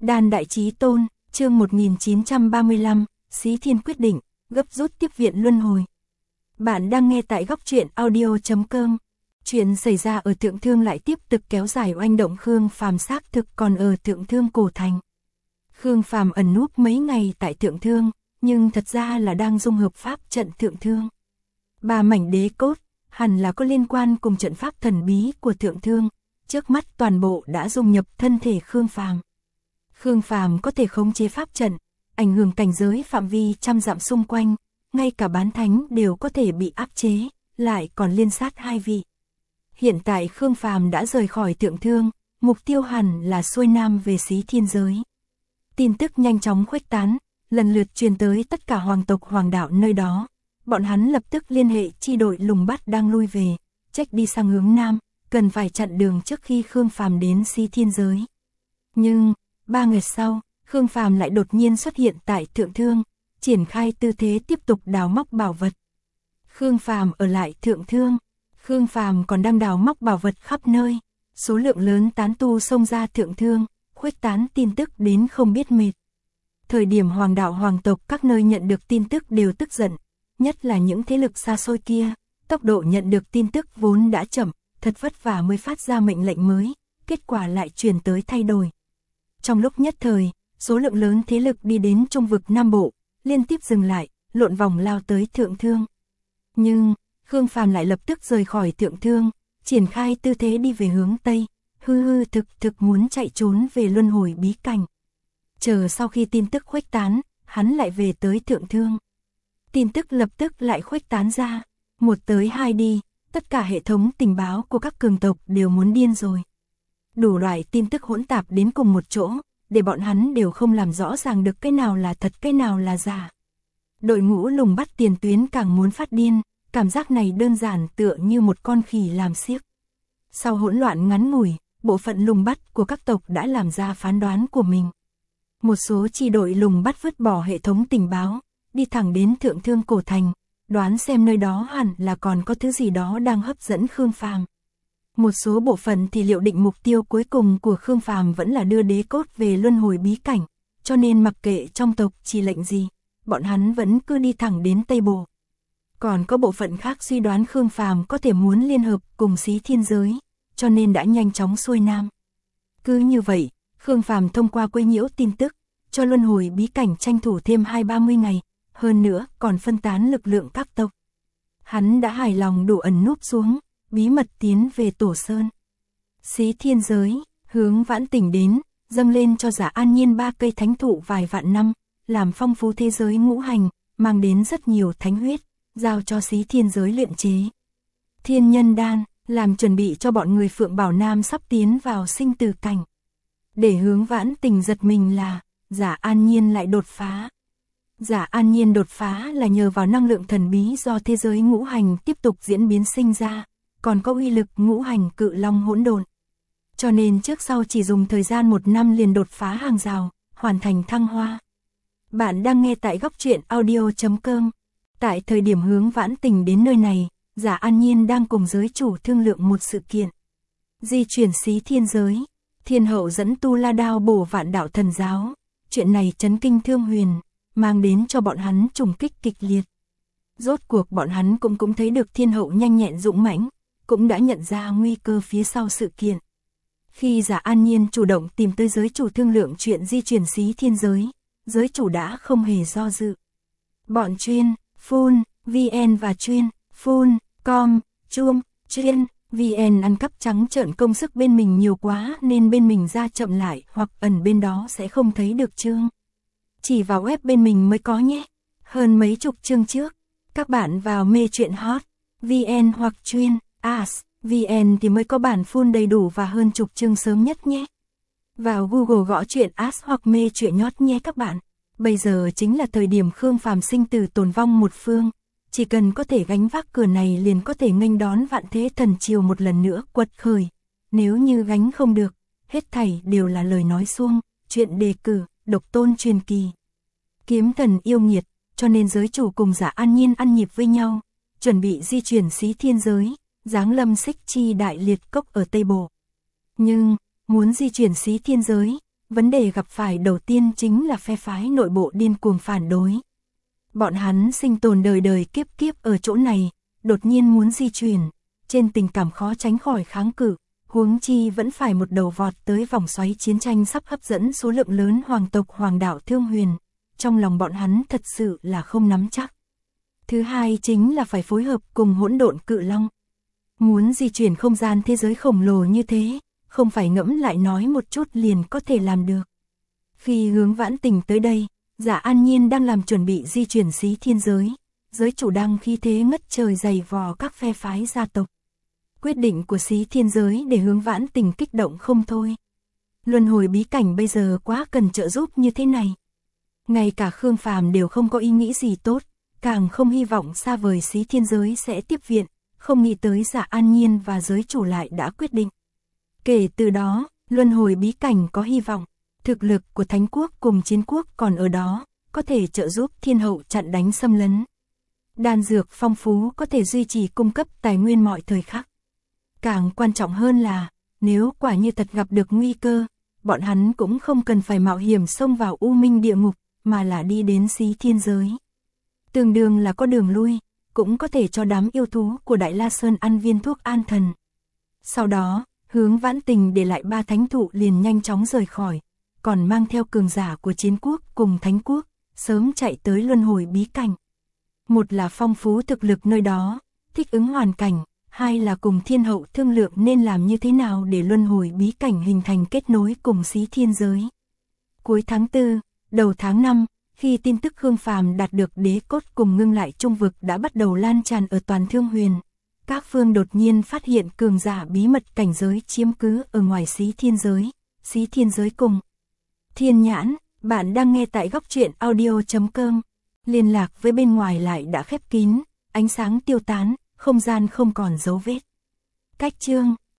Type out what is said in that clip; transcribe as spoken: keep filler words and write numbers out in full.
Đan Đại Chí Tôn, chương một nghìn chín trăm ba mươi lăm, Xí Thiên quyết định, gấp rút tiếp viện luân hồi. Bạn đang nghe tại góc truyện audio chấm com. Chuyện xảy ra ở Thượng Thương lại tiếp tục kéo dài oanh động. Khương Phàm xác thực còn ở Thượng Thương cổ thành. Khương Phàm ẩn núp mấy ngày tại Thượng Thương, nhưng thật ra là đang dung hợp pháp trận Thượng Thương. Ba mảnh đế cốt, hẳn là có liên quan cùng trận pháp thần bí của Thượng Thương, trước mắt toàn bộ đã dung nhập thân thể Khương Phàm. Khương Phàm có thể khống chế pháp trận, ảnh hưởng cảnh giới phạm vi trăm dặm xung quanh, ngay cả bán thánh đều có thể bị áp chế, lại còn liên sát hai vị. Hiện tại Khương Phàm đã rời khỏi Thượng Thương, mục tiêu hẳn là xuôi nam về Xí Thiên giới. Tin tức nhanh chóng khuếch tán, lần lượt truyền tới tất cả hoàng tộc hoàng đạo nơi đó. Bọn hắn lập tức liên hệ chi đội lùng bắt đang lui về, trách đi sang hướng nam, cần phải chặn đường trước khi Khương Phàm đến Xí Thiên giới. Nhưng, ba ngày sau, Khương Phàm lại đột nhiên xuất hiện tại Thượng Thương, triển khai tư thế tiếp tục đào móc bảo vật. Khương Phàm ở lại Thượng Thương, Khương Phàm còn đang đào móc bảo vật khắp nơi, số lượng lớn tán tu xông ra Thượng Thương, khuếch tán tin tức đến không biết mệt. Thời điểm hoàng đạo hoàng tộc các nơi nhận được tin tức đều tức giận, nhất là những thế lực xa xôi kia, tốc độ nhận được tin tức vốn đã chậm, thật vất vả mới phát ra mệnh lệnh mới, kết quả lại truyền tới thay đổi. Trong lúc nhất thời, số lượng lớn thế lực đi đến trung vực Nam Bộ, liên tiếp dừng lại, lộn vòng lao tới Thượng Thương. Nhưng, Khương Phàm lại lập tức rời khỏi Thượng Thương, triển khai tư thế đi về hướng Tây, hư hư thực thực muốn chạy trốn về luân hồi bí cảnh. Chờ sau khi tin tức khuếch tán, hắn lại về tới Thượng Thương. Tin tức lập tức lại khuếch tán ra, một tới hai đi, tất cả hệ thống tình báo của các cường tộc đều muốn điên rồi. Đủ loại tin tức hỗn tạp đến cùng một chỗ, để bọn hắn đều không làm rõ ràng được cái nào là thật cái nào là giả. Đội ngũ lùng bắt tiền tuyến càng muốn phát điên, cảm giác này đơn giản tựa như một con khỉ làm xiếc. Sau hỗn loạn ngắn ngủi, bộ phận lùng bắt của các tộc đã làm ra phán đoán của mình. Một số chi đội lùng bắt vứt bỏ hệ thống tình báo, đi thẳng đến Thượng Thương cổ thành, đoán xem nơi đó hẳn là còn có thứ gì đó đang hấp dẫn Khương Phàm. Một số bộ phận thì liệu định mục tiêu cuối cùng của Khương Phàm vẫn là đưa đế cốt về luân hồi bí cảnh, cho nên mặc kệ trong tộc chỉ lệnh gì, bọn hắn vẫn cứ đi thẳng đến Tây Bộ. Còn có bộ phận khác suy đoán Khương Phàm có thể muốn liên hợp cùng Xí Thiên giới, cho nên đã nhanh chóng xuôi nam. Cứ như vậy, Khương Phàm thông qua quấy nhiễu tin tức, cho luân hồi bí cảnh tranh thủ thêm hai ba mươi ngày, hơn nữa còn phân tán lực lượng các tộc. Hắn đã hài lòng đủ ẩn núp xuống, bí mật tiến về Tổ Sơn. Xí Thiên giới, hướng Vãn Tỉnh đến, dâng lên cho Giả An Nhiên ba cây thánh thụ vài vạn năm, làm phong phú thế giới ngũ hành, mang đến rất nhiều thánh huyết, giao cho Xí Thiên giới luyện chế. Thiên Nhân Đan, làm chuẩn bị cho bọn người Phượng Bảo Nam sắp tiến vào sinh tử cảnh. Để hướng Vãn Tỉnh giật mình là, Giả An Nhiên lại đột phá. Giả An Nhiên đột phá là nhờ vào năng lượng thần bí do thế giới ngũ hành tiếp tục diễn biến sinh ra, còn có uy lực ngũ hành cự long hỗn độn. Cho nên trước sau chỉ dùng thời gian một năm liền đột phá hàng rào, hoàn thành thăng hoa. Bạn đang nghe tại góc truyện audio chấm com. Tại thời điểm hướng Vãn Tình đến nơi này, Giả An Nhiên đang cùng giới chủ thương lượng một sự kiện. Di chuyển Xí Thiên giới, Thiên Hậu dẫn Tu La Đao bổ Vạn Đạo Thần Giáo. Chuyện này chấn kinh Thương Huyền, mang đến cho bọn hắn trùng kích kịch liệt. Rốt cuộc bọn hắn cũng cũng thấy được Thiên Hậu nhanh nhẹn dũng mãnh, cũng đã nhận ra nguy cơ phía sau sự kiện. Khi Giả An Nhiên chủ động tìm tới giới chủ thương lượng chuyện di chuyển Xí Thiên giới, giới chủ đã không hề do dự. Bọn chuyên, phun, vn và chuyên, phun, com, chuông, chuyên, vn ăn cắp trắng trợn công sức bên mình nhiều quá nên bên mình ra chậm lại hoặc ẩn bên đó sẽ không thấy được chương. Chỉ vào web bên mình mới có nhé. Hơn mấy chục chương trước, các bạn vào mê truyện hot, vn hoặc chuyên, as, vn thì mới có bản full đầy đủ và hơn chục chương sớm nhất nhé. Vào Google gõ truyện as hoặc mê truyện nhót nhé các bạn. Bây giờ chính là thời điểm Khương Phàm sinh tử tồn vong một phương, chỉ cần có thể gánh vác cửa này liền có thể nghênh đón vạn thế thần triều một lần nữa quật khởi. Nếu như gánh không được, hết thảy đều là lời nói suông, chuyện đề cử, độc tôn truyền kỳ. Kiếm thần yêu nghiệt, cho nên giới chủ cùng Giả An Nhiên ăn nhịp với nhau, chuẩn bị di chuyển Xí Thiên giới, giáng lâm Xích Chi Đại Liệt Cốc ở Tây Bộ. Nhưng, muốn di chuyển Xí Thiên giới, vấn đề gặp phải đầu tiên chính là phe phái nội bộ điên cuồng phản đối. Bọn hắn sinh tồn đời đời kiếp kiếp ở chỗ này, đột nhiên muốn di chuyển, trên tình cảm khó tránh khỏi kháng cự, huống chi vẫn phải một đầu vọt tới vòng xoáy chiến tranh sắp hấp dẫn số lượng lớn hoàng tộc hoàng đạo Thương Huyền, trong lòng bọn hắn thật sự là không nắm chắc. Thứ hai chính là phải phối hợp cùng hỗn độn cự long. Muốn di chuyển không gian thế giới khổng lồ như thế, không phải ngẫm lại nói một chút liền có thể làm được. Khi Hướng Vãn Tình tới đây, Dạ An Nhiên đang làm chuẩn bị di chuyển Xí Thiên giới, giới chủ đang khí thế ngất trời dày vò các phe phái gia tộc. Quyết định của Xí Thiên giới để Hướng Vãn Tình kích động không thôi. Luân hồi bí cảnh bây giờ quá cần trợ giúp như thế này. Ngay cả Khương Phàm đều không có ý nghĩ gì tốt, càng không hy vọng xa vời Xí Thiên giới sẽ tiếp viện, không nghĩ tới Dạ An Nhiên và giới chủ lại đã quyết định. Kể từ đó, luân hồi bí cảnh có hy vọng, thực lực của Thánh quốc cùng Chiến quốc còn ở đó, có thể trợ giúp thiên hậu chặn đánh xâm lấn. Đan dược phong phú có thể duy trì cung cấp tài nguyên mọi thời khắc. Càng quan trọng hơn là, nếu quả như thật gặp được nguy cơ, bọn hắn cũng không cần phải mạo hiểm xông vào u minh địa ngục, mà là đi đến Xí Thiên giới. Tương đương là có đường lui, cũng có thể cho đám yêu thú của Đại La Sơn ăn viên thuốc an thần. Sau đó, Hướng Vãn Tình để lại ba thánh thụ liền nhanh chóng rời khỏi, còn mang theo cường giả của Chiến quốc cùng Thánh quốc, sớm chạy tới luân hồi bí cảnh. Một là phong phú thực lực nơi đó, thích ứng hoàn cảnh, hai là cùng thiên hậu thương lượng nên làm như thế nào để luân hồi bí cảnh hình thành kết nối cùng Xí Thiên giới. Cuối tháng tư, đầu tháng năm, khi tin tức Khương Phàm đạt được đế cốt cùng ngưng lại trung vực đã bắt đầu lan tràn ở toàn Thương Huyền, các phương đột nhiên phát hiện cường giả bí mật cảnh giới chiếm cứ ở ngoài Xí Thiên giới, Xí Thiên giới cùng Thiên Nhãn, bạn đang nghe tại góc truyện audio chấm com. Liên lạc với bên ngoài lại đã khép kín, ánh sáng tiêu tán, không gian không còn dấu vết. Cách chương